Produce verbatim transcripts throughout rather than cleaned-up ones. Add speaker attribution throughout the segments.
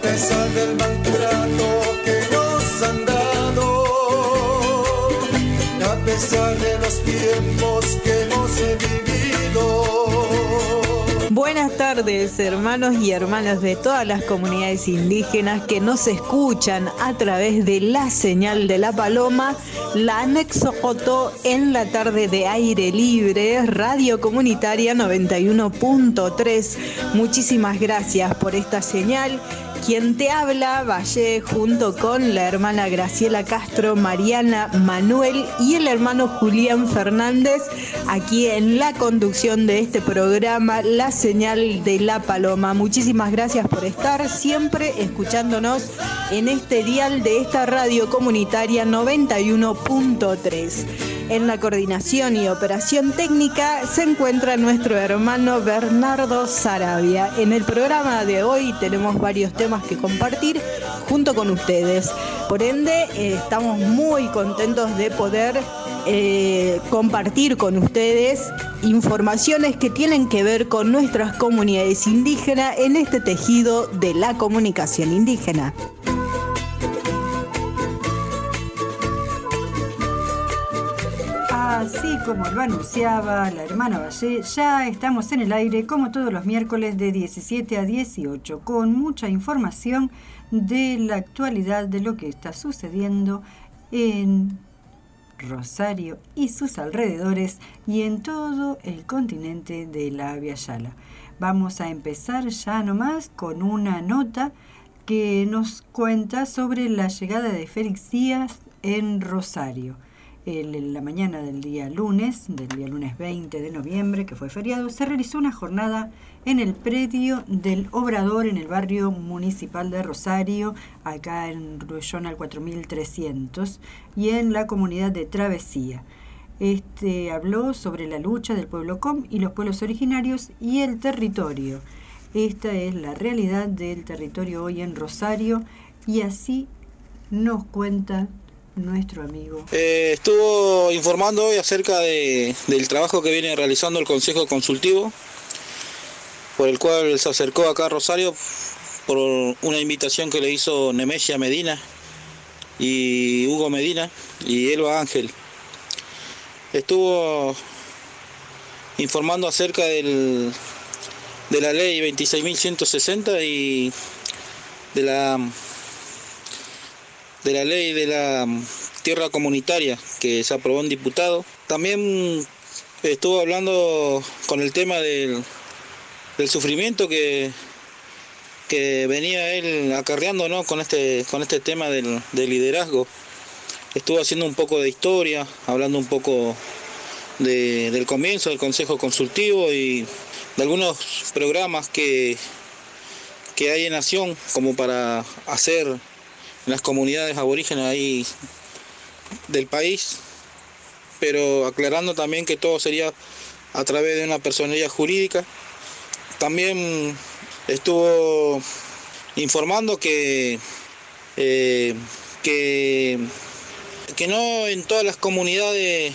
Speaker 1: pesar del maltrato que nos han dado, a pesar de los tiempos que hemos vivido.
Speaker 2: Buenas tardes, hermanos y hermanas de todas las comunidades indígenas que nos escuchan a través de la señal de la Paloma, la Anexo Jotó en la tarde de aire libre, Radio Comunitaria noventa y uno punto tres. Muchísimas gracias por esta señal. Quien te habla, Valle, junto con la hermana Graciela Castro, Mariana Manuel y el hermano Julián Fernández, aquí en la conducción de este programa, La Señal de la Paloma. Muchísimas gracias por estar siempre escuchándonos en este dial de esta radio comunitaria noventa y uno punto tres. En la coordinación y operación técnica se encuentra nuestro hermano Bernardo Sarabia. En el programa de hoy tenemos varios temas que compartir junto con ustedes. Por ende, eh, estamos muy contentos de poder eh, compartir con ustedes informaciones que tienen que ver con nuestras comunidades indígenas en este tejido de la comunicación indígena.
Speaker 3: Así como lo anunciaba la hermana Valle, ya estamos en el aire como todos los miércoles de diecisiete a dieciocho, con mucha información de la actualidad de lo que está sucediendo en Rosario y sus alrededores y en todo el continente de la Abya Yala. Vamos a empezar ya nomás con una nota que nos cuenta sobre la llegada de Félix Díaz en Rosario. En la mañana del día lunes, del día lunes veinte de noviembre, que fue feriado, se realizó una jornada en el predio del Obrador en el barrio municipal de Rosario, acá en Ruellón al cuatro mil trescientos, y en la comunidad de Travesía. Este habló sobre la lucha del pueblo Com y los pueblos originarios y el territorio. Esta es la realidad del territorio hoy en Rosario, y así nos cuenta nuestro amigo.
Speaker 4: Eh, estuvo informando hoy acerca de, del trabajo que viene realizando el Consejo Consultivo, por el cual se acercó acá a Rosario por una invitación que le hizo Nemesia Medina y Hugo Medina y Elba Ángel. Estuvo informando acerca del, de la ley veintiséis mil ciento sesenta y de la de la ley de la tierra comunitaria que se aprobó en diputado. También estuvo hablando con el tema del, del sufrimiento que, que venía él acarreando, ¿no? con este con este tema del, del liderazgo. Estuvo haciendo un poco de historia, hablando un poco de, del comienzo del Consejo Consultivo y de algunos programas que, que hay en Nación como para hacer en las comunidades aborígenes ahí del país, pero aclarando también que todo sería a través de una personería jurídica. También estuvo informando que, eh, que, que no en todas las comunidades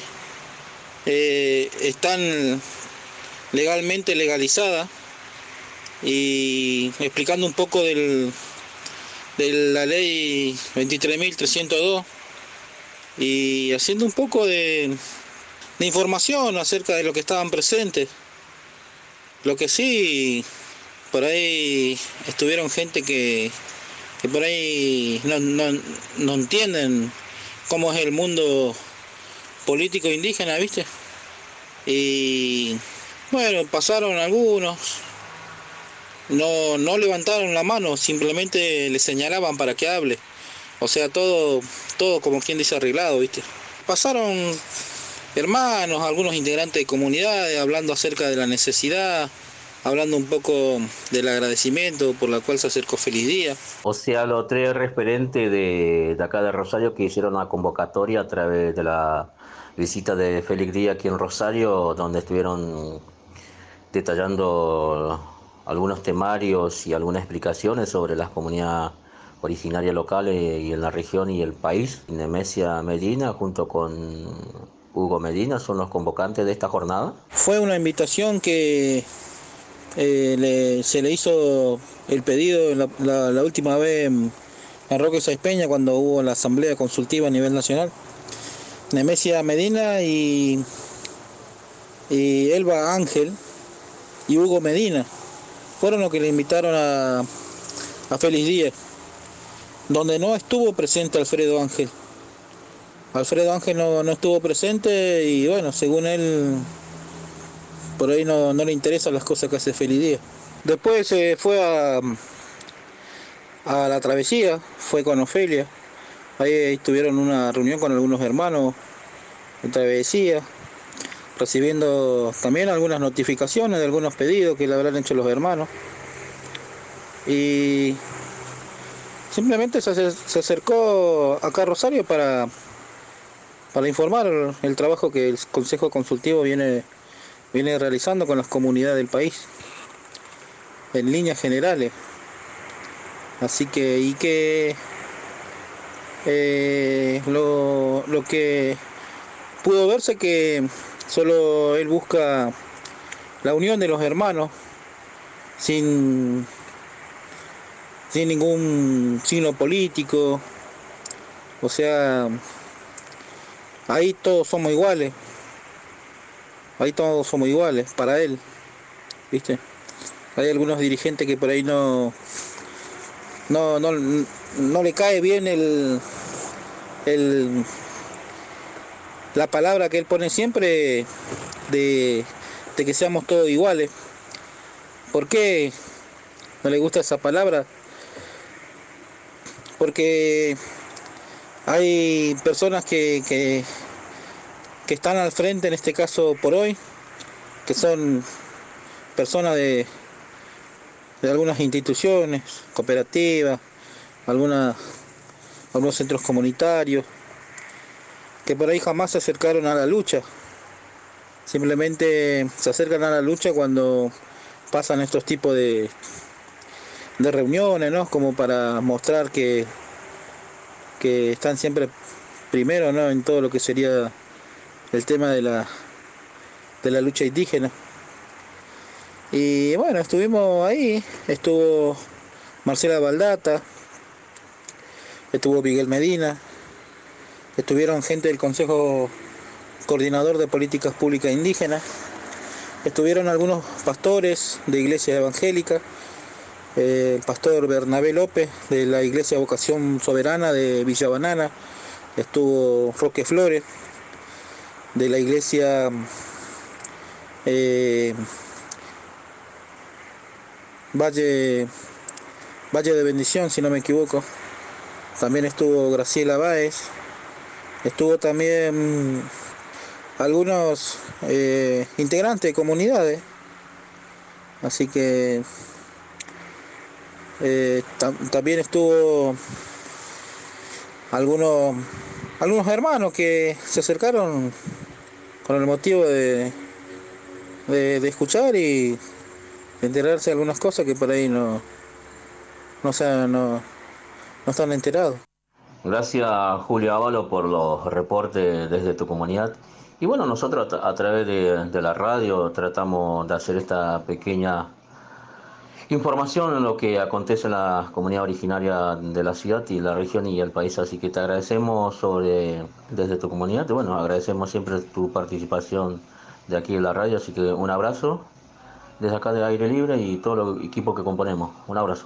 Speaker 4: eh, están legalmente legalizadas, y explicando un poco del de la ley veintitrés mil trescientos dos y haciendo un poco de, de información acerca de lo que estaban presentes. Lo que sí, por ahí estuvieron gente que, que por ahí no, no, no entienden cómo es el mundo político indígena, ¿viste? Y bueno, pasaron algunos. No, no levantaron la mano, simplemente le señalaban para que hable. O sea, todo, todo como quien dice arreglado, ¿viste? Pasaron hermanos, algunos integrantes de comunidades, hablando acerca de la necesidad, hablando un poco del agradecimiento por la cual se acercó Félix Díaz.
Speaker 5: O sea, los tres referentes de, de acá de Rosario que hicieron una convocatoria a través de la visita de Félix Díaz aquí en Rosario, donde estuvieron detallando algunos temarios y algunas explicaciones sobre las comunidades originarias locales y en la región y el país. Nemesia Medina junto con Hugo Medina son los convocantes de esta jornada.
Speaker 4: Fue una invitación que, eh, le, se le hizo el pedido la, la, la última vez en, en Roque Sáenz Peña, cuando hubo la asamblea consultiva a nivel nacional. Nemesia Medina y, y Elba Ángel y Hugo Medina fueron los que le invitaron a, a Félix Díaz, donde no estuvo presente Alfredo Ángel. Alfredo Ángel no, no estuvo presente y bueno, según él, por ahí no, no le interesan las cosas que hace Félix Díaz. Después se eh, fue a, a la travesía, fue con Ofelia. Ahí tuvieron una reunión con algunos hermanos de travesía, recibiendo también algunas notificaciones de algunos pedidos que le habrán hecho los hermanos. Y simplemente se, se acercó acá a Rosario para, para informar el trabajo que el Consejo Consultivo viene, viene realizando con las comunidades del país, en líneas generales. Así que, y que eh, lo, lo que pudo verse que solo él busca la unión de los hermanos sin, sin ningún signo político. O sea, ahí todos somos iguales. Ahí todos somos iguales para él, ¿viste? Hay algunos dirigentes que por ahí no no, no, no le cae bien el, el la palabra que él pone siempre de, de que seamos todos iguales. ¿Por qué no le gusta esa palabra? Porque hay personas que, que, que están al frente, en este caso por hoy, que son personas de, de algunas instituciones, cooperativas, algunas, algunos centros comunitarios, que por ahí jamás se acercaron a la lucha. Simplemente se acercan a la lucha cuando pasan estos tipos de, de reuniones, ¿no? Como para mostrar que, que están siempre primero, ¿no? En todo lo que sería el tema de la, de la lucha indígena. Y bueno, estuvimos ahí, estuvo Marcela Baldata, estuvo Miguel Medina, estuvieron gente del Consejo Coordinador de Políticas Públicas Indígenas, estuvieron algunos pastores de Iglesia Evangélica, eh, el pastor Bernabé López de la Iglesia Vocación Soberana de Villa Banana, estuvo Roque Flores de la Iglesia eh, Valle, Valle de Bendición, si no me equivoco. También estuvo Graciela Báez, estuvo también algunos eh, integrantes de comunidades. Así que eh, tam también estuvo algunos, algunos hermanos que se acercaron con el motivo de, de, de escuchar y de enterarse de algunas cosas que por ahí no, no, sea, no, no están enterados.
Speaker 5: Gracias, Julio Ávalo, por los reportes desde tu comunidad. Y bueno, nosotros a, a través de, de la radio tratamos de hacer esta pequeña información en lo que acontece en la comunidad originaria de la ciudad y la región y el país. Así que te agradecemos sobre, desde tu comunidad. Y bueno, agradecemos siempre tu participación de aquí en la radio. Así que un abrazo desde acá de Aire Libre y todo el equipo que componemos. Un abrazo.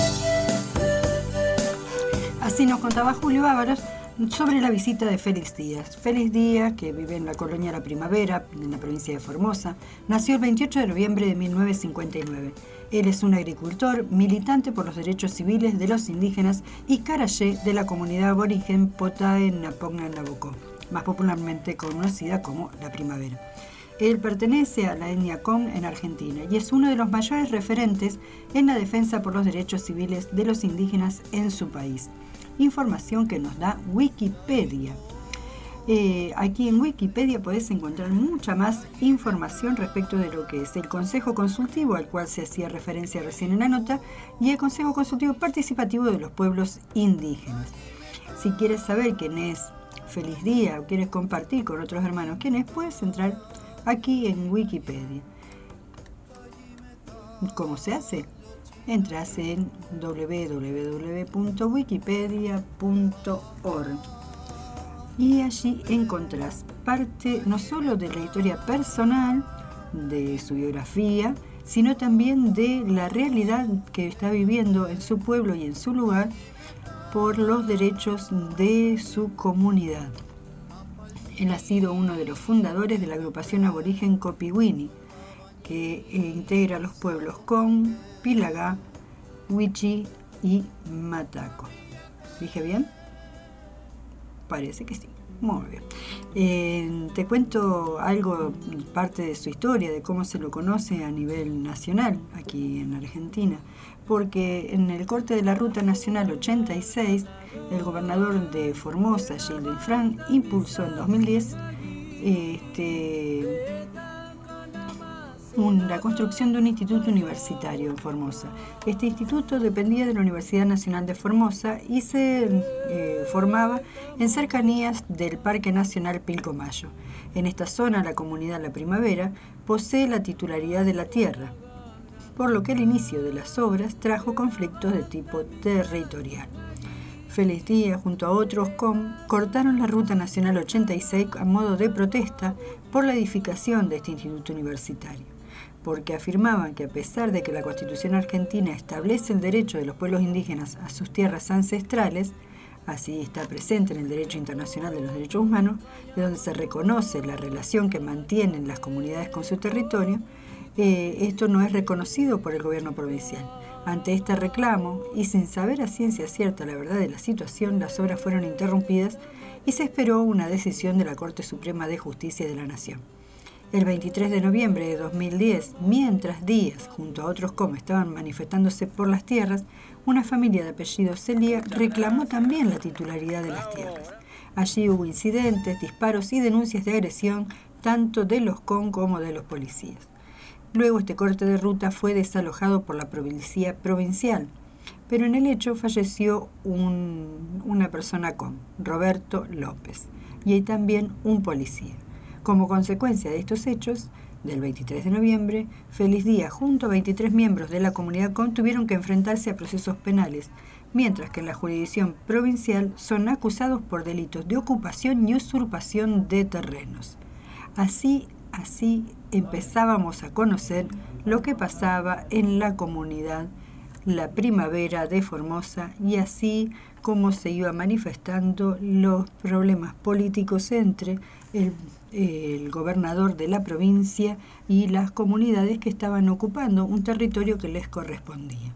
Speaker 3: Así nos contaba Julio Ávalos sobre la visita de Félix Díaz. Félix Díaz, que vive en la colonia La Primavera, en la provincia de Formosa, nació el veintiocho de noviembre de mil novecientos cincuenta y nueve. Él es un agricultor, militante por los derechos civiles de los indígenas y carayé de la comunidad aborigen Potae Napongna Nabocó, más popularmente conocida como La Primavera. Él pertenece a la etnia Con en Argentina y es uno de los mayores referentes en la defensa por los derechos civiles de los indígenas en su país. Información que nos da Wikipedia. Eh, aquí en Wikipedia podés encontrar mucha más información respecto de lo que es el Consejo Consultivo, al cual se hacía referencia recién en la nota, y el Consejo Consultivo Participativo de los Pueblos Indígenas. Si quieres saber quién es Félix Díaz o quieres compartir con otros hermanos quién es, puedes entrar aquí en Wikipedia. cómo se hace? Entras en doble u doble u doble u punto wikipedia punto org y allí encontrás parte no solo de la historia personal, de su biografía, sino también de la realidad que está viviendo en su pueblo y en su lugar por los derechos de su comunidad. Él ha sido uno de los fundadores de la agrupación aborigen Copiwini, que integra los pueblos Con, Pilagá, Wichi y Mataco. ¿Dije bien? Parece que sí. Muy bien. Eh, te cuento algo, parte de su historia, de cómo se lo conoce a nivel nacional aquí en Argentina, porque en el corte de la Ruta Nacional ochenta y seis, el gobernador de Formosa, Gildo Infran, impulsó en dos mil diez este, un, la construcción de un instituto universitario en Formosa. Este instituto dependía de la Universidad Nacional de Formosa y se eh, formaba en cercanías del Parque Nacional Pilcomayo. En esta zona, la comunidad La Primavera posee la titularidad de la tierra, por lo que el inicio de las obras trajo conflictos de tipo territorial. Félix Díaz, junto a otros com, cortaron la Ruta Nacional ochenta y seis a modo de protesta por la edificación de este instituto universitario, porque afirmaban que a pesar de que la Constitución argentina establece el derecho de los pueblos indígenas a sus tierras ancestrales, así está presente en el Derecho Internacional de los Derechos Humanos, de donde se reconoce la relación que mantienen las comunidades con su territorio, eh, esto no es reconocido por el gobierno provincial. Ante este reclamo, y sin saber a ciencia cierta la verdad de la situación, las obras fueron interrumpidas y se esperó una decisión de la Corte Suprema de Justicia de la Nación. El veintitrés de noviembre de dos mil diez, mientras Díaz, junto a otros com, estaban manifestándose por las tierras, una familia de apellido Celía reclamó también la titularidad de las tierras. Allí hubo incidentes, disparos y denuncias de agresión tanto de los com como de los policías. Luego este corte de ruta fue desalojado por la policía provincial, pero en el hecho falleció un, una persona com, Roberto López, y hay también un policía. Como consecuencia de estos hechos, del veintitrés de noviembre, Félix Díaz junto a veintitrés miembros de la comunidad com tuvieron que enfrentarse a procesos penales, mientras que en la jurisdicción provincial son acusados por delitos de ocupación y usurpación de terrenos. Así, así empezábamos a conocer lo que pasaba en la comunidad La Primavera de Formosa y así como se iba manifestando los problemas políticos entre el, el gobernador de la provincia y las comunidades que estaban ocupando un territorio que les correspondía.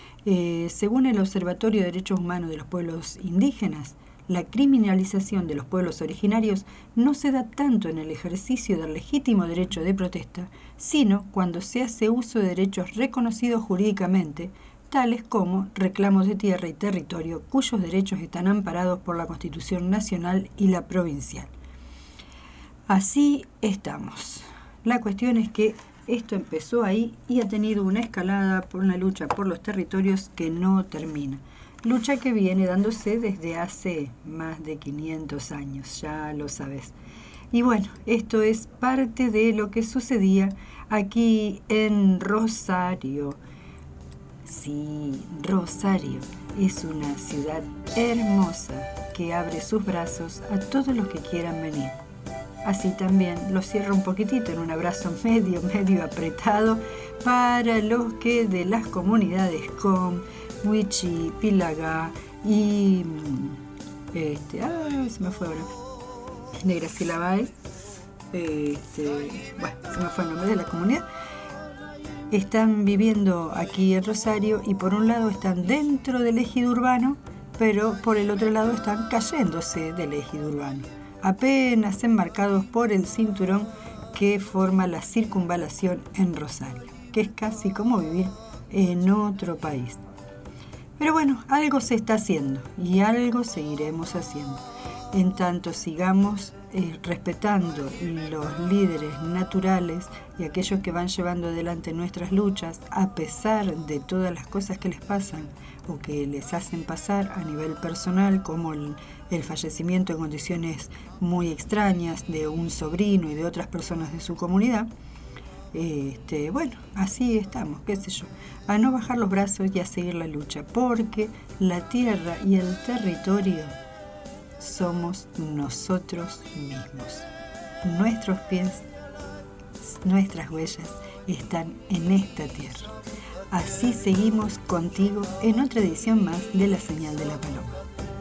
Speaker 3: Eh, según el Observatorio de Derechos Humanos de los Pueblos Indígenas, la criminalización de los pueblos originarios no se da tanto en el ejercicio del legítimo derecho de protesta, sino cuando se hace uso de derechos reconocidos jurídicamente, tales como reclamos de tierra y territorio, cuyos derechos están amparados por la Constitución Nacional y la provincial. Así estamos. La cuestión es que esto empezó ahí y ha tenido una escalada por una lucha por los territorios que no termina. Lucha que viene dándose desde hace más de quinientos años, ya lo sabes. Y bueno, esto es parte de lo que sucedía aquí en Rosario. Sí, Rosario es una ciudad hermosa que abre sus brazos a todos los que quieran venir. Así también lo cierro un poquitito en un abrazo medio, medio apretado para los que de las comunidades com, Wichi, Pilagá y este, ah, se me fue ahora, de Graciela Báez, este, bueno, se me fue el nombre de la comunidad, están viviendo aquí en Rosario y por un lado están dentro del ejido urbano, pero por el otro lado están cayéndose del ejido urbano, apenas enmarcados por el cinturón que forma la circunvalación en Rosario, que es casi como vivir en otro país. Pero bueno, algo se está haciendo y algo seguiremos haciendo. En tanto sigamos eh, respetando los líderes naturales y aquellos que van llevando adelante nuestras luchas a pesar de todas las cosas que les pasan o que les hacen pasar a nivel personal, como el, el fallecimiento en condiciones muy extrañas de un sobrino y de otras personas de su comunidad. Este, bueno, así estamos, qué sé yo, a no bajar los brazos y a seguir la lucha, porque la tierra y el territorio somos nosotros mismos. Nuestros pies, nuestras huellas están en esta tierra. Así seguimos contigo en otra edición más de La Señal de la Paloma.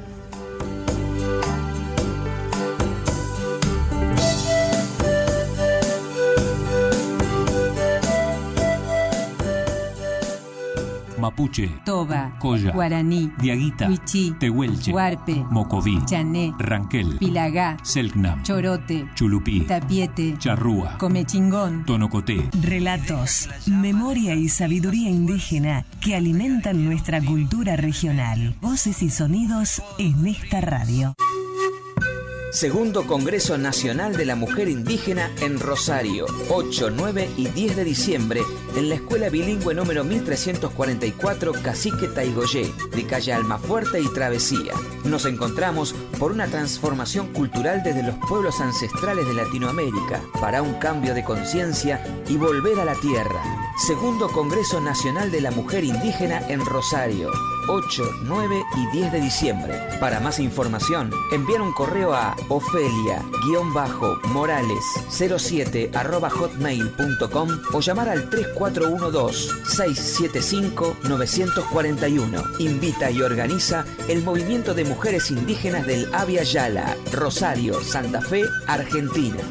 Speaker 6: Mapuche,
Speaker 7: Toba,
Speaker 6: Colla,
Speaker 7: Guaraní,
Speaker 6: Diaguita,
Speaker 7: Huichí,
Speaker 6: Tehuelche,
Speaker 7: Huarpe,
Speaker 6: Mocoví,
Speaker 7: Chané,
Speaker 6: Ranquel,
Speaker 7: Pilagá,
Speaker 6: Selknam,
Speaker 7: Chorote,
Speaker 6: Chulupí,
Speaker 7: Tapiete,
Speaker 6: Charrúa,
Speaker 7: Comechingón,
Speaker 6: Tonocoté.
Speaker 8: Relatos, memoria y sabiduría indígena que alimentan nuestra cultura regional. Voces y sonidos en esta radio.
Speaker 9: Segundo Congreso Nacional de la Mujer Indígena en Rosario, ocho, nueve y diez de diciembre, en la Escuela Bilingüe número mil trescientos cuarenta y cuatro Cacique Taigolé, de calle Almafuerte y Travesía. Nos encontramos por una transformación cultural desde los pueblos ancestrales de Latinoamérica, para un cambio de conciencia y volver a la tierra. Segundo Congreso Nacional de la Mujer Indígena en Rosario, ocho, nueve y diez de diciembre. Para más información, enviar un correo a ofelia-morales cero siete arroba hotmail punto com o llamar al tres cuatro uno dos, seis siete cinco, nueve cuatro uno. Invita y organiza el Movimiento de Mujeres Indígenas del Abya Yala, Rosario, Santa Fe, Argentina.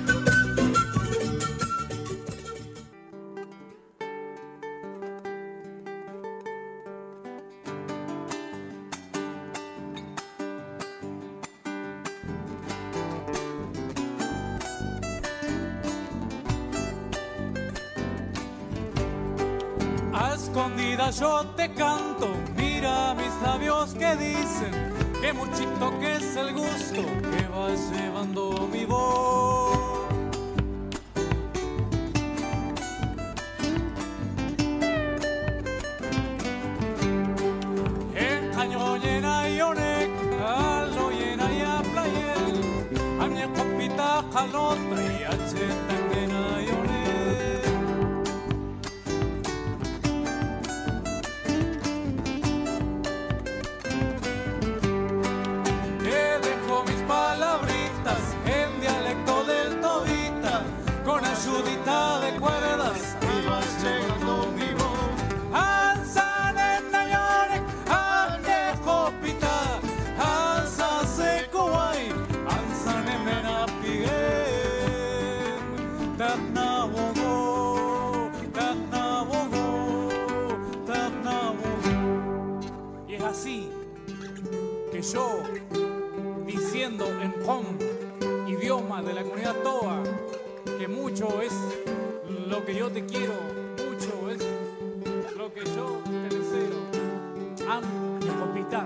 Speaker 10: Yo te canto, mira mis labios que dicen que muchito que es el gusto que va llevando mi voz. En caño llena y onek, alo llena y a playel, a mi copita calota y a cheta llena y onek. Ayudita de cuerdas y vas llegando mi voz. Ansan en Nayorek, Añejo Pita, Ansa Secuay, Ansan en Menapiguén, Tacnabogo, Tacnabogo, Tacnabogo. Y es así que yo, diciendo en com, idioma de la comunidad Toba, que mucho es lo que yo te quiero, mucho es lo que yo te deseo. Amo y copita.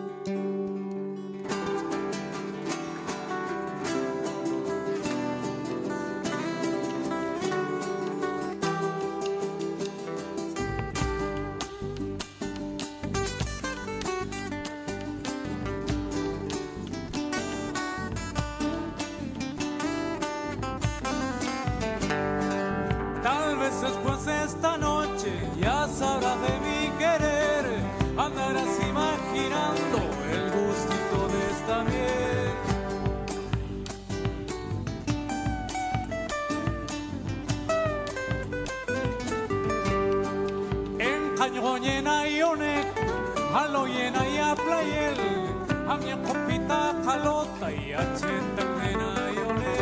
Speaker 10: Después de esta noche ya sabrás de mi querer, andarás imaginando el gustito de esta miel. En caño llena y onek, a lo llena y a playel, a mi copita calota y a chenta llena y onek.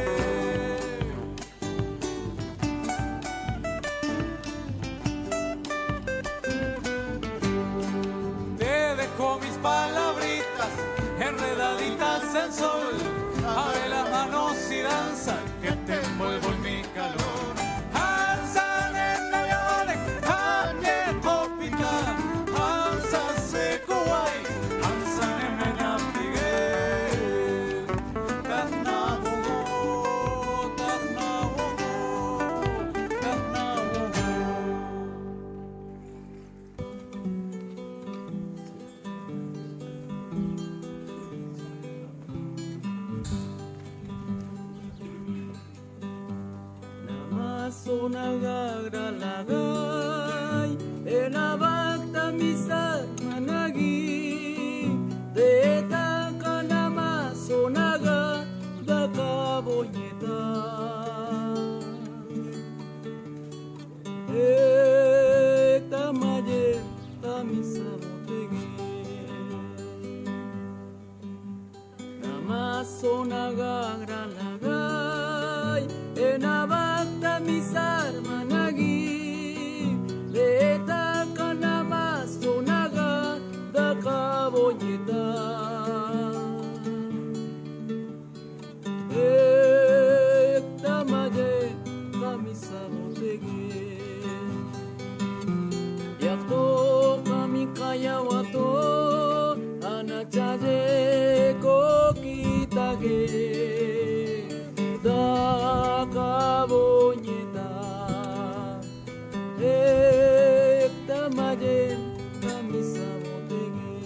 Speaker 10: Con mis palabritas enredaditas en sol, abre las manos y danza que te envuelvo en mi calor. Ansan en Nayorek, Añejo Pita, Ansa Secuay, Ansan en Menapiguén, Tacnabogo, Tacnabogo, Tacnabogo.
Speaker 6: sonagra lagai enabakta misar managi de takanama sonaga daka boñeta eta maye tamisa botegi nama sonaga lagai enabakta misar managi de takanama sonaga daka boñeta eta maye tamisa botegi yakto kami kaya wato anachaje kokitage daka boñeta eta maye tamisa botegi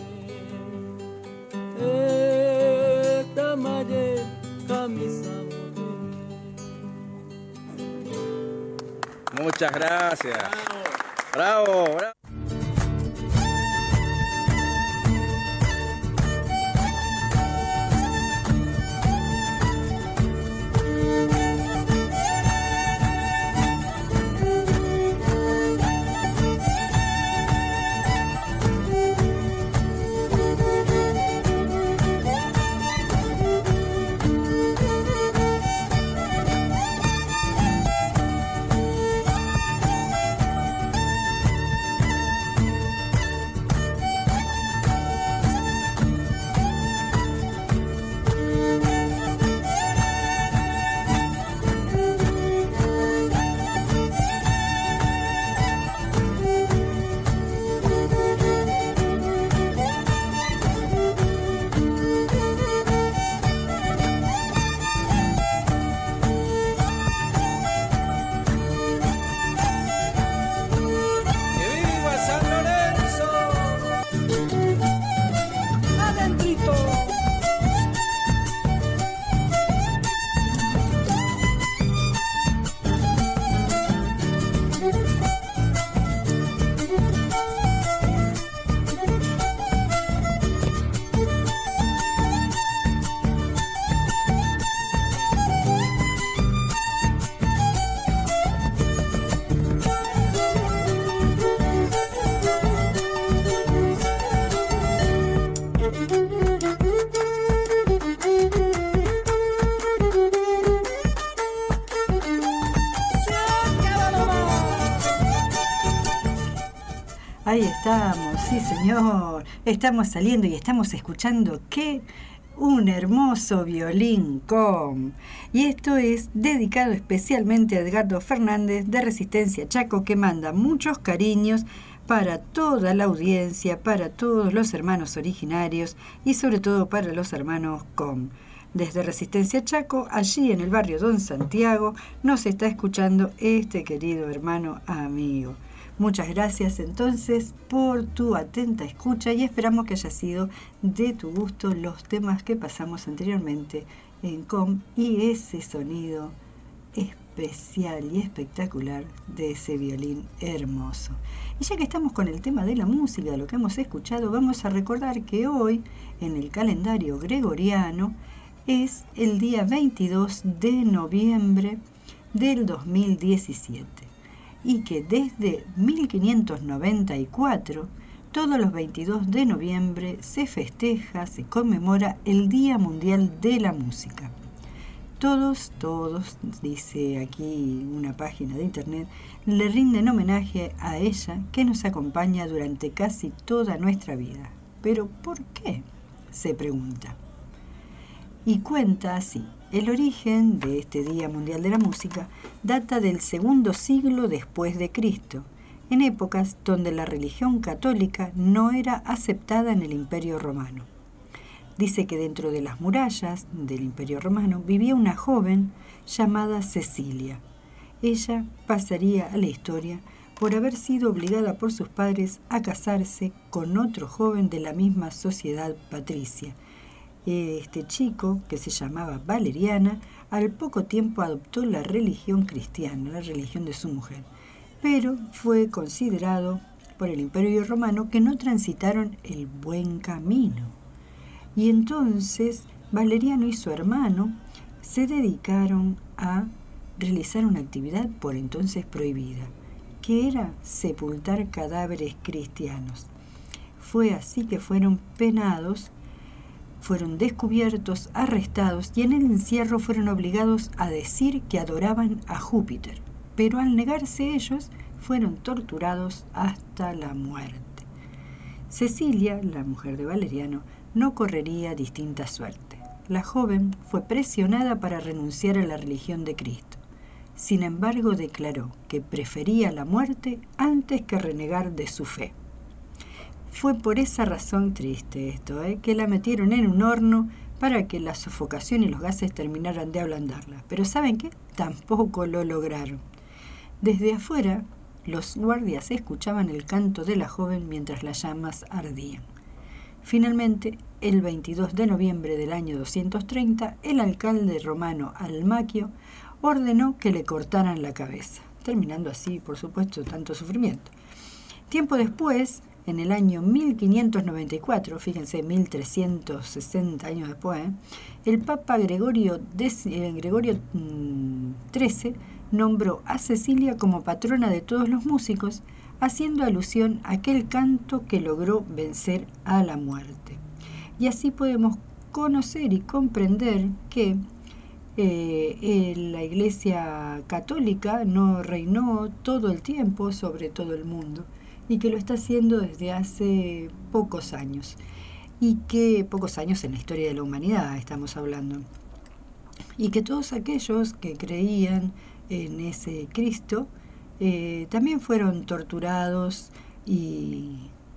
Speaker 6: eta maye tamisa botegi.
Speaker 7: Muchas gracias. Bravo, bravo.
Speaker 3: Ahí estamos, sí señor, estamos saliendo y estamos escuchando que un hermoso violín com. Y esto es dedicado especialmente a Edgardo Fernández de Resistencia Chaco, que manda muchos cariños para toda la audiencia, para todos los hermanos originarios y sobre todo para los hermanos com. Desde Resistencia Chaco, allí en el barrio Don Santiago, nos está escuchando este querido hermano amigo. Muchas gracias entonces por tu atenta escucha y esperamos que haya sido de tu gusto los temas que pasamos anteriormente en com y ese sonido especial y espectacular de ese violín hermoso. Y ya que estamos con el tema de la música, de lo que hemos escuchado, vamos a recordar que hoy en el calendario gregoriano es el día veintidós de noviembre del dos mil diecisiete. Y que desde mil quinientos noventa y cuatro, todos los veintidós de noviembre, se festeja, se conmemora el Día Mundial de la Música. Todos, todos, dice aquí una página de internet, le rinden homenaje a ella que nos acompaña durante casi toda nuestra vida. ¿Pero por qué?, se pregunta. Y cuenta así. El origen de este Día Mundial de la Música data del segundo siglo después de Cristo, en épocas donde la religión católica no era aceptada en el Imperio Romano. Dice que dentro de las murallas del Imperio Romano vivía una joven llamada Cecilia. Ella pasaría a la historia por haber sido obligada por sus padres a casarse con otro joven de la misma sociedad patricia, Este chico, que se llamaba Valeriana, al poco tiempo adoptó la religión cristiana, la religión de su mujer, pero fue considerado por el Imperio Romano que no transitaron el buen camino. Y entonces Valeriano y su hermano se dedicaron a realizar una actividad por entonces prohibida, que era sepultar cadáveres cristianos. Fue así que fueron penados, fueron descubiertos, arrestados y en el encierro fueron obligados a decir que adoraban a Júpiter, pero al negarse ellos fueron torturados hasta la muerte. Cecilia, la mujer de Valeriano, no correría distinta suerte. La joven fue presionada para renunciar a la religión de Cristo. Sin embargo, declaró que prefería la muerte antes que renegar de su fe. Fue por esa razón, triste esto, ¿eh? que la metieron en un horno para que la sofocación y los gases terminaran de ablandarla. Pero ¿saben qué? Tampoco lo lograron. Desde afuera, los guardias escuchaban el canto de la joven mientras las llamas ardían. Finalmente, el veintidós de noviembre del año doscientos treinta, el alcalde romano Almaquio ordenó que le cortaran la cabeza, terminando así, por supuesto, tanto sufrimiento. Tiempo después, en el año mil quinientos noventa y cuatro, fíjense, mil trescientos sesenta años después, ¿eh? el Papa Gregorio, eh, Gregorio mmm, trece nombró a Cecilia como patrona de todos los músicos, haciendo alusión a aquel canto que logró vencer a la muerte. Y así podemos conocer y comprender que eh, eh, la Iglesia Católica no reinó todo el tiempo sobre todo el mundo, y que lo está haciendo desde hace pocos años, y que pocos años en la historia de la humanidad estamos hablando, y que todos aquellos que creían en ese Cristo eh, también fueron torturados y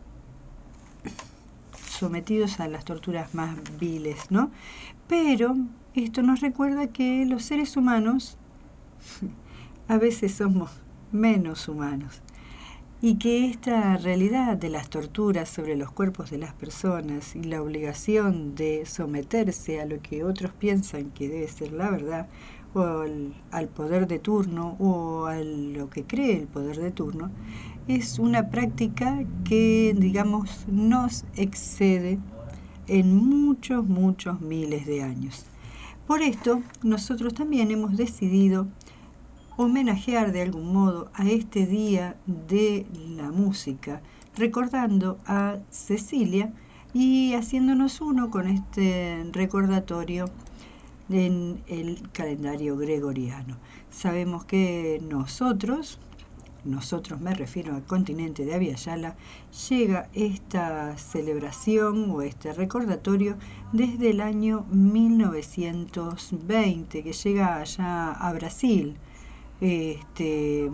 Speaker 3: sometidos a las torturas más viles, ¿no? Pero esto nos recuerda que los seres humanos a veces somos menos humanos, y que esta realidad de las torturas sobre los cuerpos de las personas y la obligación de someterse a lo que otros piensan que debe ser la verdad, o al, al poder de turno, o a lo que cree el poder de turno, es una práctica que, digamos, nos excede en muchos, muchos miles de años. Por esto, nosotros también hemos decidido homenajear de algún modo a este día de la música, recordando a Cecilia y haciéndonos uno con este recordatorio en el calendario gregoriano. Sabemos que nosotros, nosotros me refiero al continente de Abya Yala, llega esta celebración o este recordatorio desde el año mil novecientos veinte, que llega allá a Brasil. Este,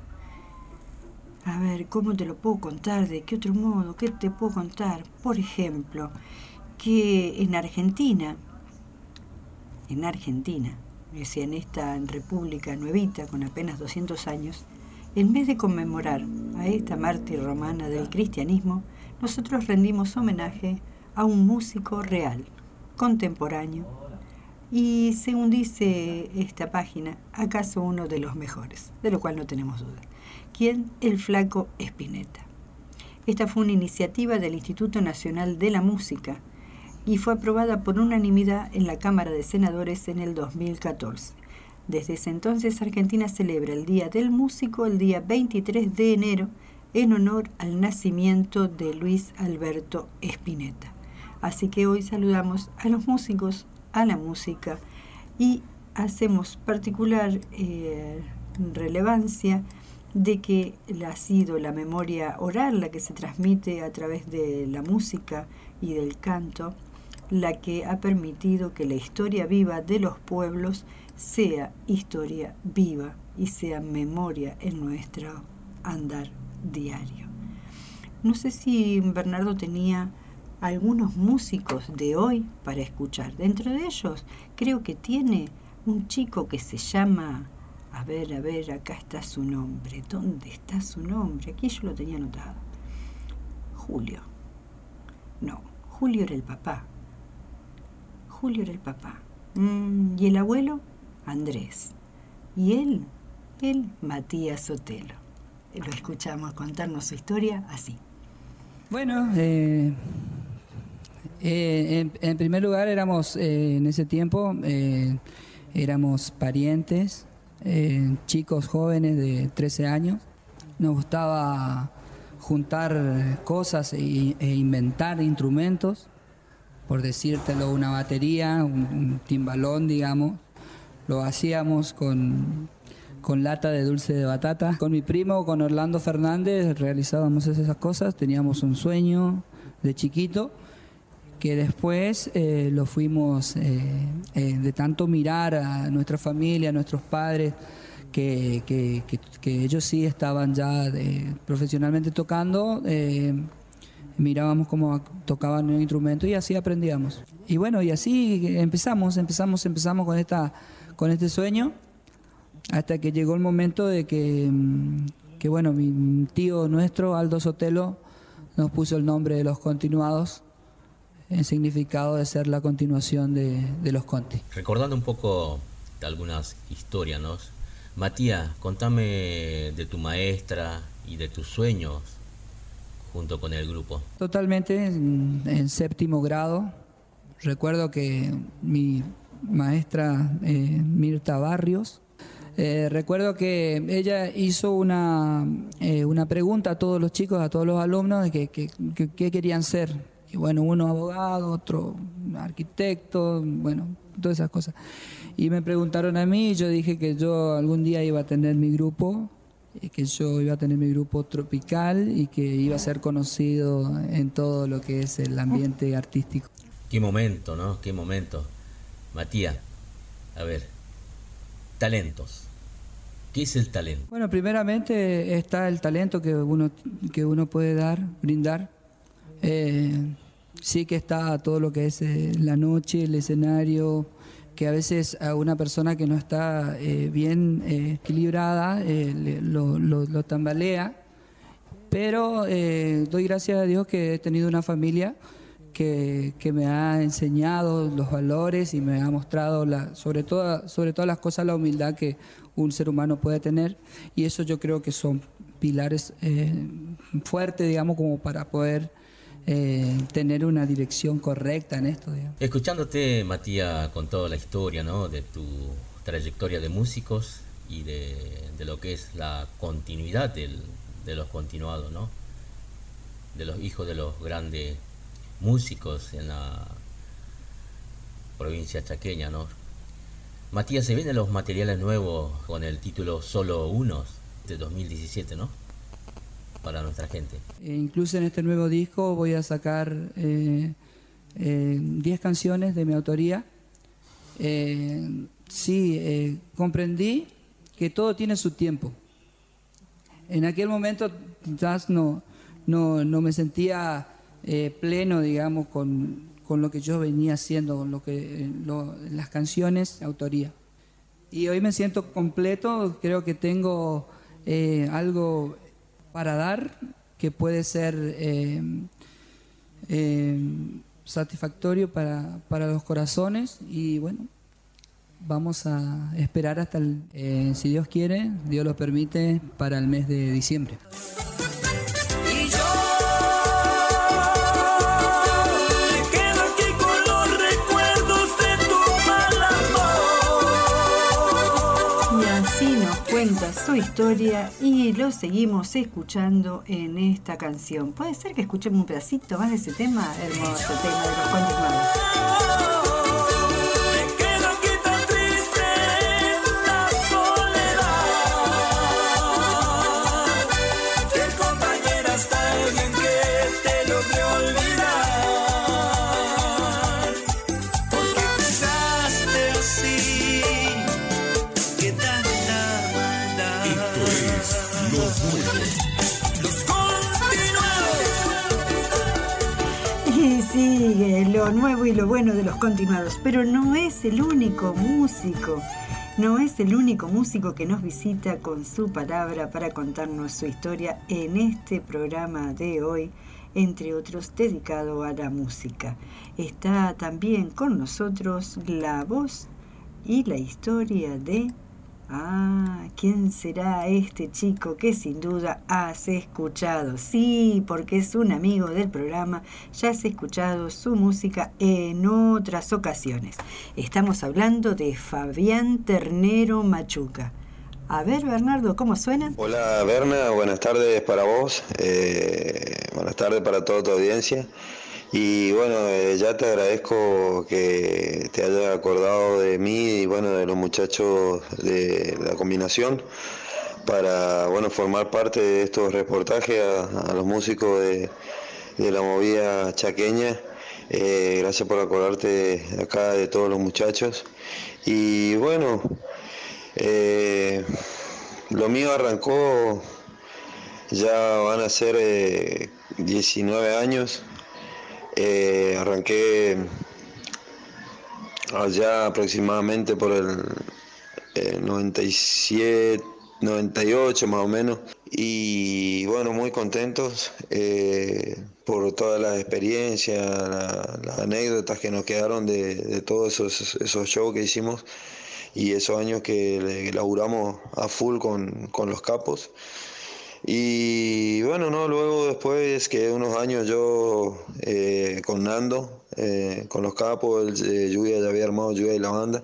Speaker 3: a ver, ¿cómo te lo puedo contar? ¿De qué otro modo? ¿Qué te puedo contar? Por ejemplo, que en Argentina, en Argentina, es decir, en esta república nuevita con apenas doscientos años, en vez de conmemorar a esta mártir romana del cristianismo, nosotros rendimos homenaje a un músico real, contemporáneo, y según dice esta página, acaso uno de los mejores, de lo cual no tenemos duda. ¿Quién? El Flaco Spinetta. Esta fue una iniciativa del Instituto Nacional de la Música y fue aprobada por unanimidad en la Cámara de Senadores en el dos mil catorce. Desde ese entonces, Argentina celebra el Día del Músico el día veintitrés de enero en honor al nacimiento de Luis Alberto Spinetta. Así que hoy saludamos a los músicos, a la música, y hacemos particular eh, relevancia de que ha sido la memoria oral la que se transmite a través de la música y del canto la que ha permitido que la historia viva de los pueblos sea historia viva y sea memoria en nuestro andar diario. No sé si Bernardo tenía algunos músicos de hoy para escuchar. Dentro de ellos creo que tiene un chico que se llama, a ver, a ver, acá está su nombre. ¿Dónde está su nombre? Aquí yo lo tenía anotado. Julio. No, Julio era el papá. Julio era el papá. Mm, y el abuelo, Andrés. Y él, él, Matías Sotelo. Lo escuchamos contarnos su historia así.
Speaker 11: Bueno, eh, eh, en, en primer lugar éramos, eh, en ese tiempo, eh, éramos parientes, eh, chicos jóvenes de trece años. Nos gustaba juntar cosas e, e inventar instrumentos, por decírtelo, una batería, un, un timbalón, digamos. Lo hacíamos con, con lata de dulce de batata. Con mi primo, con Orlando Fernández, realizábamos esas cosas. Teníamos un sueño de chiquito que después eh, lo fuimos, eh, eh, de tanto mirar a nuestra familia, a nuestros padres, que, que, que, que ellos sí estaban ya de, profesionalmente tocando, eh, mirábamos cómo tocaban el instrumento y así aprendíamos. Y bueno, y así empezamos, empezamos, empezamos con esta, con este sueño, hasta que llegó el momento de que, que bueno, mi tío nuestro, Aldo Sotelo, nos puso el nombre de Los Continuados, en significado de ser la continuación de, de los Conti.
Speaker 5: Recordando un poco de algunas historias, ¿no? Matías, contame de tu maestra y de tus sueños junto con el grupo.
Speaker 11: Totalmente, en, en séptimo grado. Recuerdo que mi maestra eh, Mirta Barrios, eh, recuerdo que ella hizo una, eh, una pregunta a todos los chicos, a todos los alumnos, de que, que, que, que querían ser. Y bueno, uno abogado, otro arquitecto, bueno, todas esas cosas. Y me preguntaron a mí y yo dije que yo algún día iba a tener mi grupo, que yo iba a tener mi grupo tropical y que iba a ser conocido en todo lo que es el ambiente artístico.
Speaker 5: Qué momento, ¿no? Qué momento. Matías, a ver, talentos. ¿Qué es el talento?
Speaker 11: Bueno, primeramente está el talento que uno, que uno puede dar, brindar. Eh, sí que está todo lo que es eh, la noche, el escenario, que a veces a una persona que no está eh, bien eh, equilibrada eh, le, lo, lo, lo tambalea, pero eh, doy gracias a Dios que he tenido una familia que, que me ha enseñado los valores y me ha mostrado, la, sobre, todo, sobre todas las cosas, la humildad que un ser humano puede tener, y eso yo creo que son pilares eh, fuertes, digamos, como para poder Eh, tener una dirección correcta en esto, digamos.
Speaker 5: Escuchándote, Matías, con toda la historia, ¿no?, de tu trayectoria de músicos y de, de lo que es la continuidad del, de los continuados, ¿no?, de los hijos de los grandes músicos en la provincia chaqueña, ¿no? Matías, se vienen los materiales nuevos con el título Solo Unos de dos mil diecisiete, ¿no?, para nuestra gente.
Speaker 11: E incluso en este nuevo disco voy a sacar eh, eh, diez canciones de mi autoría. Eh, sí, eh, comprendí que todo tiene su tiempo. En aquel momento quizás no, no, no me sentía eh, pleno, digamos, con, con lo que yo venía haciendo, con lo que, lo, las canciones, autoría. Y hoy me siento completo, creo que tengo eh, algo para dar, que puede ser eh, eh, satisfactorio para, para los corazones, y bueno, vamos a esperar hasta, el, eh, si Dios quiere, Dios lo permite, para el mes de diciembre.
Speaker 1: Y yo me quedo aquí con los recuerdos de tu mal amor.
Speaker 3: Y así nos cuenta su historia y lo seguimos escuchando en esta canción. ¿Puede ser que escuchemos un pedacito más de ese tema? Hermoso tema de Los Continuados. Sigue lo nuevo y lo bueno de Los Continuados, pero no es el único músico, no es el único músico que nos visita con su palabra para contarnos su historia en este programa de hoy, entre otros, dedicado a la música. Está también con nosotros la voz y la historia de... Ah, ¿quién será este chico que sin duda has escuchado? Sí, porque es un amigo del programa, ya has escuchado su música en otras ocasiones. Estamos hablando de Fabián Ternero Machuca. A ver, Bernardo, ¿cómo suenan?
Speaker 12: Hola, Berna, buenas tardes para vos, eh, buenas tardes para toda tu audiencia. Y bueno, eh, ya te agradezco que te hayas acordado de mí y bueno, de los muchachos de la combinación para bueno formar parte de estos reportajes a, a los músicos de, de la movida chaqueña. Eh, gracias por acordarte acá de todos los muchachos. Y bueno, eh, lo mío arrancó, ya van a ser eh, diecinueve años. Eh, arranqué allá aproximadamente por el, el noventa y siete, noventa y ocho más o menos, y bueno, muy contentos eh, por todas las experiencias, la, las anécdotas que nos quedaron de, de todos esos, esos shows que hicimos y esos años que laburamos a full con, con los capos. Y bueno, no, luego después que unos años yo eh, con Nando, eh, con los capos, el, eh, Lluvia ya había armado Lluvia y la banda.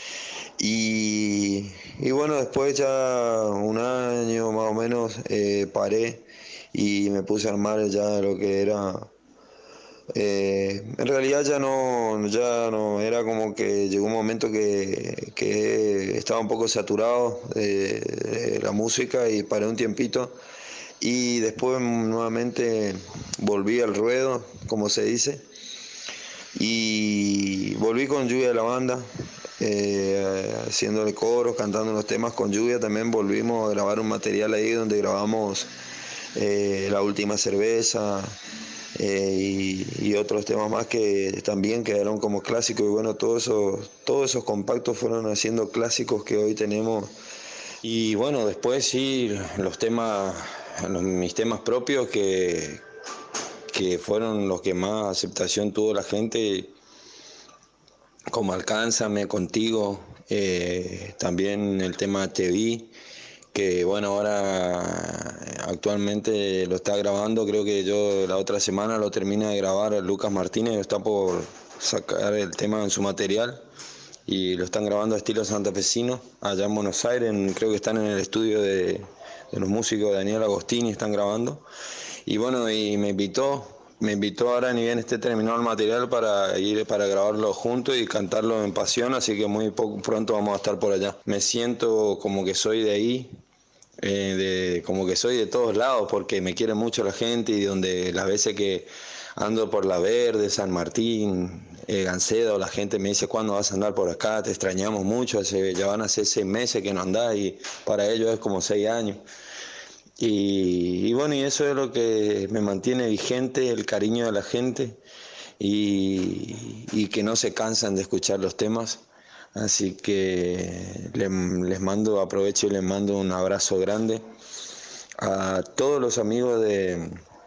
Speaker 12: Y, y bueno, después ya un año más o menos eh, paré y me puse a armar ya lo que era... Eh, en realidad ya no, ya no, era como que llegó un momento que, que estaba un poco saturado de, de la música y paré un tiempito y después nuevamente volví al ruedo, como se dice, y volví con Lluvia de la banda, eh, haciéndole coros, cantando los temas con Lluvia. También volvimos a grabar un material ahí donde grabamos eh, La Última Cerveza, Eh, y, y otros temas más que también quedaron como clásicos. Y bueno, todos esos, todos esos compactos fueron haciendo clásicos que hoy tenemos. Y bueno, después sí, los temas, los, mis temas propios que, que fueron los que más aceptación tuvo la gente, como Alcánzame, Contigo, eh, también el tema Te Vi, que bueno, ahora actualmente lo está grabando, creo que yo la otra semana lo termina de grabar Lucas Martínez, está por sacar el tema en su material y lo están grabando a estilo santafesino allá en Buenos Aires, en, creo que están en el estudio de, de los músicos de Daniel Agostini, están grabando. Y bueno, y me invitó, me invitó ahora, ni bien esté terminado el material, para ir para grabarlo juntos y cantarlo en Pasión, así que muy poco, pronto vamos a estar por allá. Me siento como que soy de ahí, eh, de, como que soy de todos lados, porque me quiere mucho la gente, y donde las veces que ando por La Verde, San Martín, eh, Gancedo, la gente me dice: ¿cuándo vas a andar por acá? Te extrañamos mucho, hace, ya van a ser seis meses que no andás, y para ellos es como seis años. Y, y bueno, y eso es lo que me mantiene vigente, el cariño de la gente, y, y que no se cansan de escuchar los temas. Así que les, les mando, aprovecho y les mando un abrazo grande a todos los amigos de,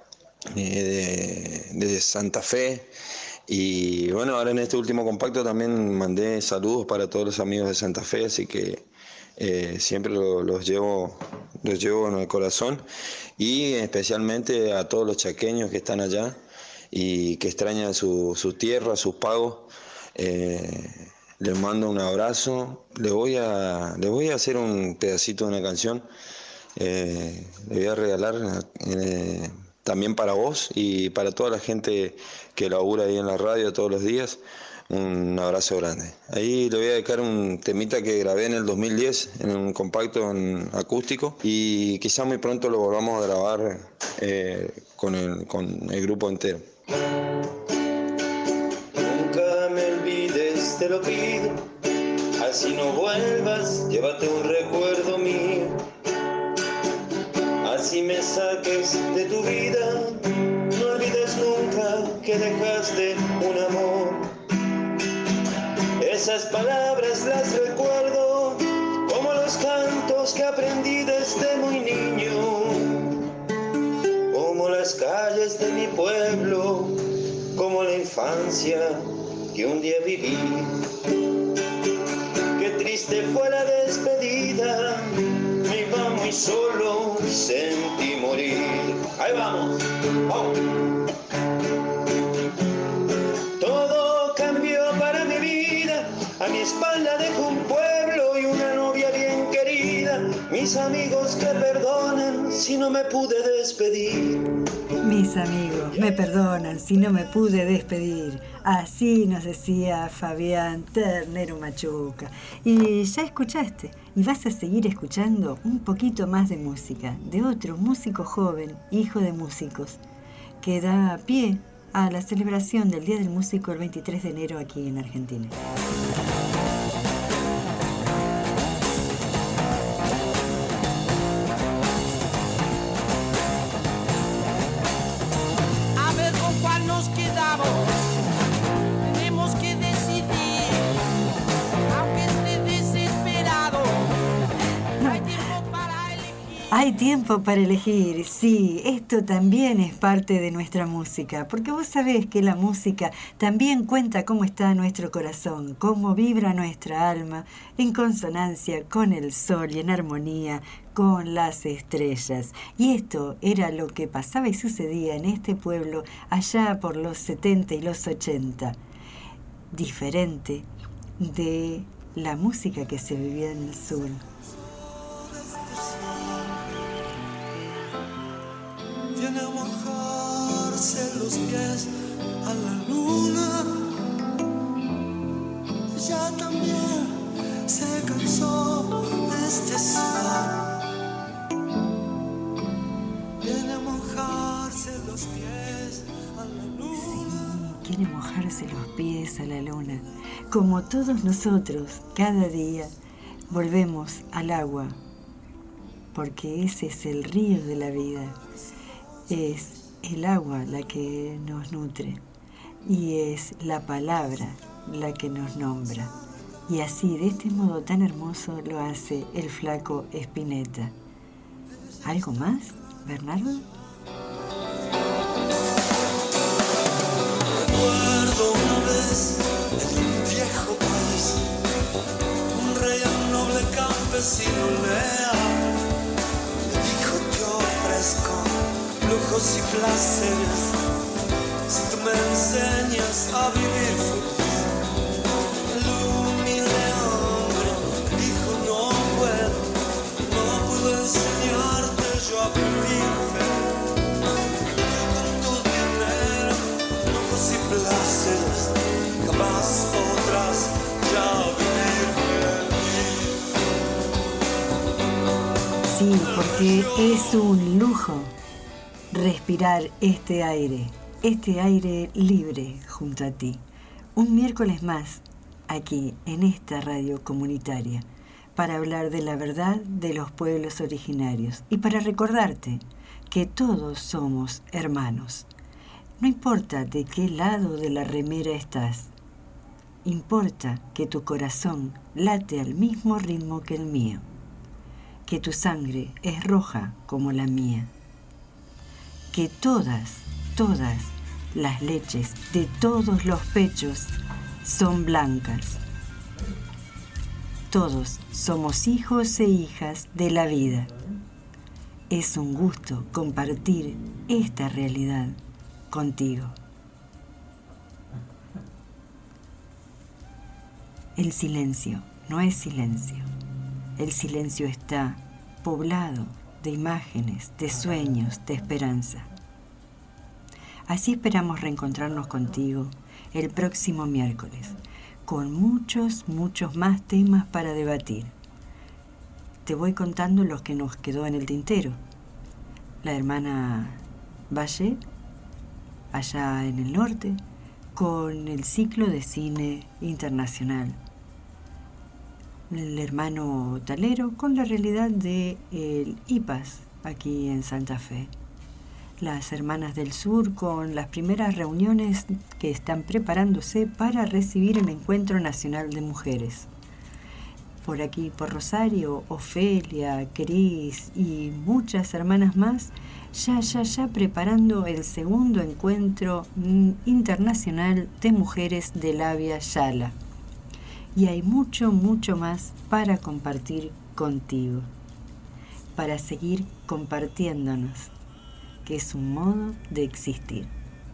Speaker 12: de, de Santa Fe. Y bueno, ahora en este último compacto también mandé saludos para todos los amigos de Santa Fe, así que eh, siempre lo, los llevo los llevo en el corazón, y especialmente a todos los chaqueños que están allá y que extrañan su, su tierra, sus pagos. Eh, les mando un abrazo. Les voy a, les voy a hacer un pedacito de una canción, eh, les voy a regalar eh, también para vos y para toda la gente que labura ahí en la radio todos los días. Un abrazo grande. Ahí le voy a dedicar un temita que grabé en el dos mil diez en un compacto en acústico, y quizá muy pronto lo volvamos a grabar eh, con, el, con el grupo entero.
Speaker 13: Nunca me olvides, te lo pido, así no vuelvas, llévate un recuerdo mío, así me saques de tu vida, no olvides nunca que dejaste un amor. Esas palabras las recuerdo como los cantos que aprendí desde muy niño, como las calles de mi pueblo, como la infancia que un día viví. Qué triste fue la despedida, me iba muy solo, sentí morir. Ahí vamos, vamos. Todo cambió para mi vida, a mi espalda dejó un pueblo y una novia bien querida. Mis amigos que perdonan si no me pude despedir.
Speaker 3: Mis amigos me perdonan si no me pude despedir. Así nos decía Fabián Ternero Machuca. Y ya escuchaste, y vas a seguir escuchando un poquito más de música, de otro músico joven, hijo de músicos, que da pie a la celebración del Día del Músico el veintitrés de enero aquí en Argentina.
Speaker 6: A ver con cuál nos quedamos, tenemos que decidir, aunque esté desesperado, hay tiempo para elegir.
Speaker 3: Hay tiempo para elegir, sí, esto también es parte de nuestra música, porque vos sabés que la música también cuenta cómo está nuestro corazón, cómo vibra nuestra alma en consonancia con el sol y en armonía con las estrellas. Y esto era lo que pasaba y sucedía en este pueblo allá por los setenta y los ochenta, diferente de la música que se vivía en el sur.
Speaker 1: Viene a mojarse los pies a la luna. Ella también se cansó de este sol. Viene a mojarse los pies a la luna.
Speaker 3: Sí, quiere mojarse los pies a la luna. Como todos nosotros, cada día volvemos al agua, porque ese es el río de la vida. Es el agua la que nos nutre y es la palabra la que nos nombra. Y así, de este modo tan hermoso, lo hace el flaco Spinetta. ¿Algo más, Bernardo?
Speaker 1: Recuerdo una vez en un viejo país, un rey a un noble campesino leal le dijo: te ofrezco lujos y placeres si tú me enseñas a vivir feliz. El humilde hombre dijo: no puedo, no puedo enseñarte yo a vivir feliz. Con tu dinero, lujos y placeres, jamás podrás ya vivir feliz.
Speaker 3: Sí, porque es un lujo respirar este aire, este aire libre junto a ti. Un miércoles más, aquí en esta radio comunitaria, para hablar de la verdad de los pueblos originarios y para recordarte que todos somos hermanos. No importa de qué lado de la remera estás, importa que tu corazón late al mismo ritmo que el mío, que tu sangre es roja como la mía, que todas, todas las leches de todos los pechos son blancas. Todos somos hijos e hijas de la vida. Es un gusto compartir esta realidad contigo. El silencio no es silencio. El silencio está poblado de imágenes, de sueños, de esperanza. Así esperamos reencontrarnos contigo el próximo miércoles, con muchos, muchos más temas para debatir. Te voy contando los que nos quedó en el tintero. La hermana Valle, allá en el norte, con el ciclo de cine internacional. El hermano Talero con la realidad del I P A S aquí en Santa Fe. Las hermanas del sur con las primeras reuniones que están preparándose para recibir el Encuentro Nacional de Mujeres. por aquí, por Rosario, Ofelia, Cris y muchas hermanas más, ya, ya, ya preparando el segundo encuentro internacional de mujeres de labia Yala. Y hay mucho, mucho más para compartir contigo, para seguir compartiéndonos, que es un modo de existir.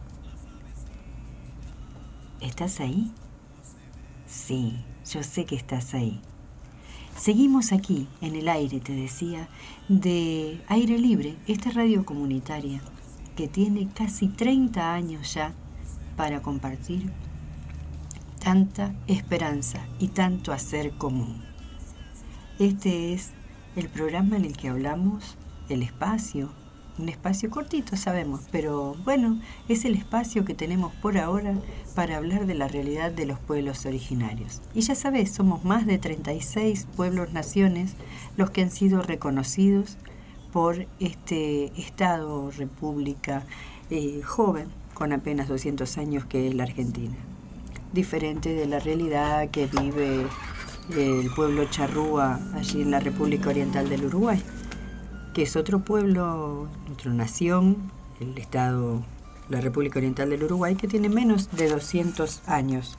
Speaker 3: ¿Estás ahí? Sí, yo sé que estás ahí. Seguimos aquí, en el aire, te decía, de Aire Libre, esta radio comunitaria que tiene casi treinta años ya para compartir tanta esperanza y tanto hacer común. Este es el programa en el que hablamos el espacio, un espacio cortito sabemos, pero bueno, es el espacio que tenemos por ahora para hablar de la realidad de los pueblos originarios. Y ya sabes, somos más de treinta y seis pueblos naciones los que han sido reconocidos por este Estado, república eh, joven, con apenas doscientos años, que es la Argentina. Diferente de la realidad que vive el pueblo charrúa allí en la República Oriental del Uruguay, que es otro pueblo, otra nación, el Estado, la República Oriental del Uruguay, que tiene menos de doscientos años.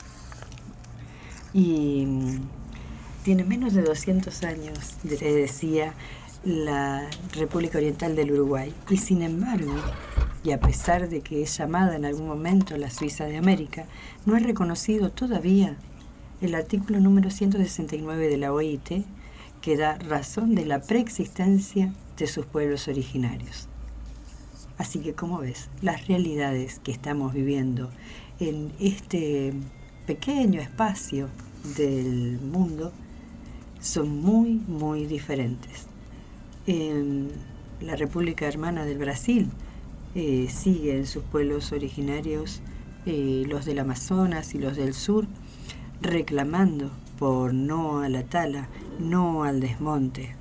Speaker 3: Y tiene menos de doscientos años, le decía, la República Oriental del Uruguay. Y sin embargo, y a pesar de que es llamada en algún momento la Suiza de América, no ha reconocido todavía el artículo número ciento sesenta y nueve de la O I T, que da razón de la preexistencia de sus pueblos originarios. Así que, como ves, las realidades que estamos viviendo en este pequeño espacio del mundo son muy, muy diferentes. En la República Hermana del Brasil eh, sigue en sus pueblos originarios, eh, los del Amazonas y los del sur, reclamando por no a la tala, no al desmonte,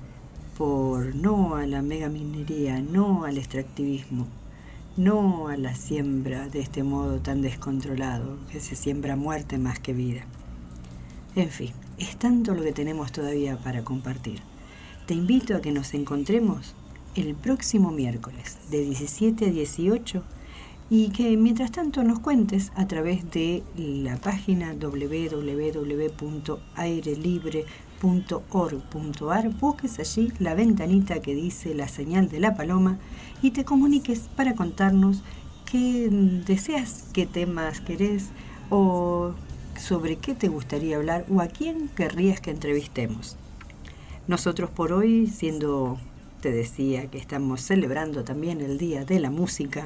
Speaker 3: por no a la megaminería, no al extractivismo, no a la siembra de este modo tan descontrolado, que se siembra muerte más que vida. En fin, es tanto lo que tenemos todavía para compartir. Te invito a que nos encontremos el próximo miércoles de diecisiete a dieciocho y que mientras tanto nos cuentes a través de la página doble u doble u doble u punto aire libre punto org punto a r, busques allí la ventanita que dice La Señal de la Paloma y te comuniques para contarnos qué deseas, qué temas querés o sobre qué te gustaría hablar o a quién querrías que entrevistemos. Nosotros por hoy, siendo, te decía que estamos celebrando también el Día de la Música,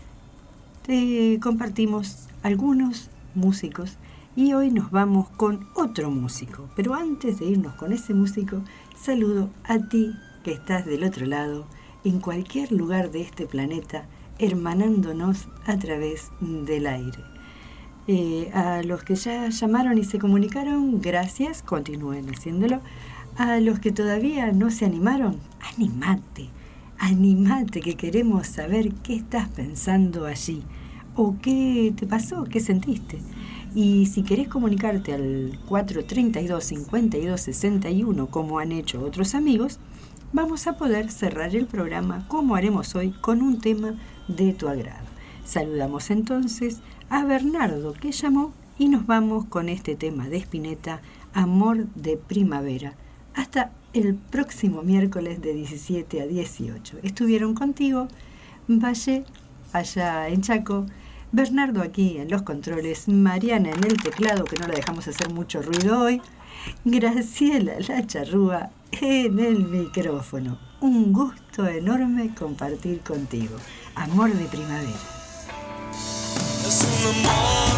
Speaker 3: te compartimos algunos músicos y hoy nos vamos con otro músico. Pero antes de irnos con ese músico, saludo a ti que estás del otro lado, en cualquier lugar de este planeta, hermanándonos a través del aire. Eh, a los que ya llamaron y se comunicaron, gracias, continúen haciéndolo. A los que todavía no se animaron, animate, animate, que queremos saber qué estás pensando allí, o qué te pasó, qué sentiste. Y si querés comunicarte al cuatro treinta y dos, cincuenta y dos, sesenta y uno, como han hecho otros amigos, vamos a poder cerrar el programa como haremos hoy con un tema de tu agrado. Saludamos entonces a Bernardo, que llamó, y nos vamos con este tema de Spinetta, Amor de Primavera. Hasta el próximo miércoles de diecisiete a dieciocho. Estuvieron contigo Valle, allá en Chaco, Bernardo aquí en los controles, Mariana en el teclado, que no la dejamos hacer mucho ruido hoy, Graciela la charrúa en el micrófono. Un gusto enorme compartir contigo. Amor de Primavera.
Speaker 1: Es un amor